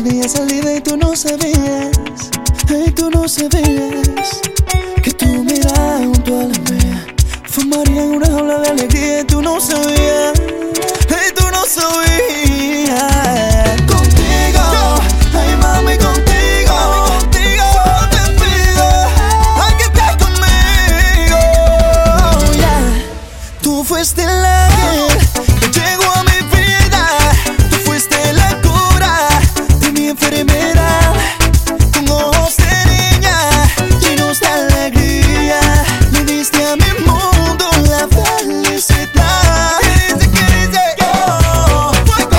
Tenía salida y tú no sabías, y tú no sabías que tu mirada junto a la mía formarían una ola de alegría y tú no sabías, y tú no sabías. Contigo, ay mami, contigo, solo te pido ay que estés conmigo, yeah. Tú fuiste la que llegó a mi vida, tú fuiste la cura de mi enfermedad. Con ojos de niña llenos de alegría, le diste a mi mundo la felicidad. Dice que dice oh,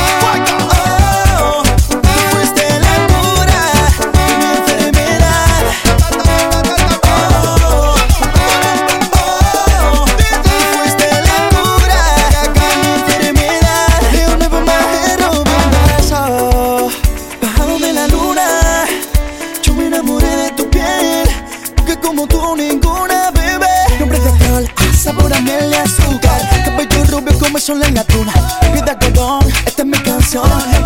tú fuiste la cura de mi enfermedad. Tú fuiste la cura de mi enfermedad. You'll never mind, oh, beso. Bajado de la luna, yo me enamoré de tu piel, porque como tú ninguna, bebé. Nombre de flor, sabor a miel y azúcar, cabello rubio como el sol en la tuna. Vida algodón, esta es mi canción.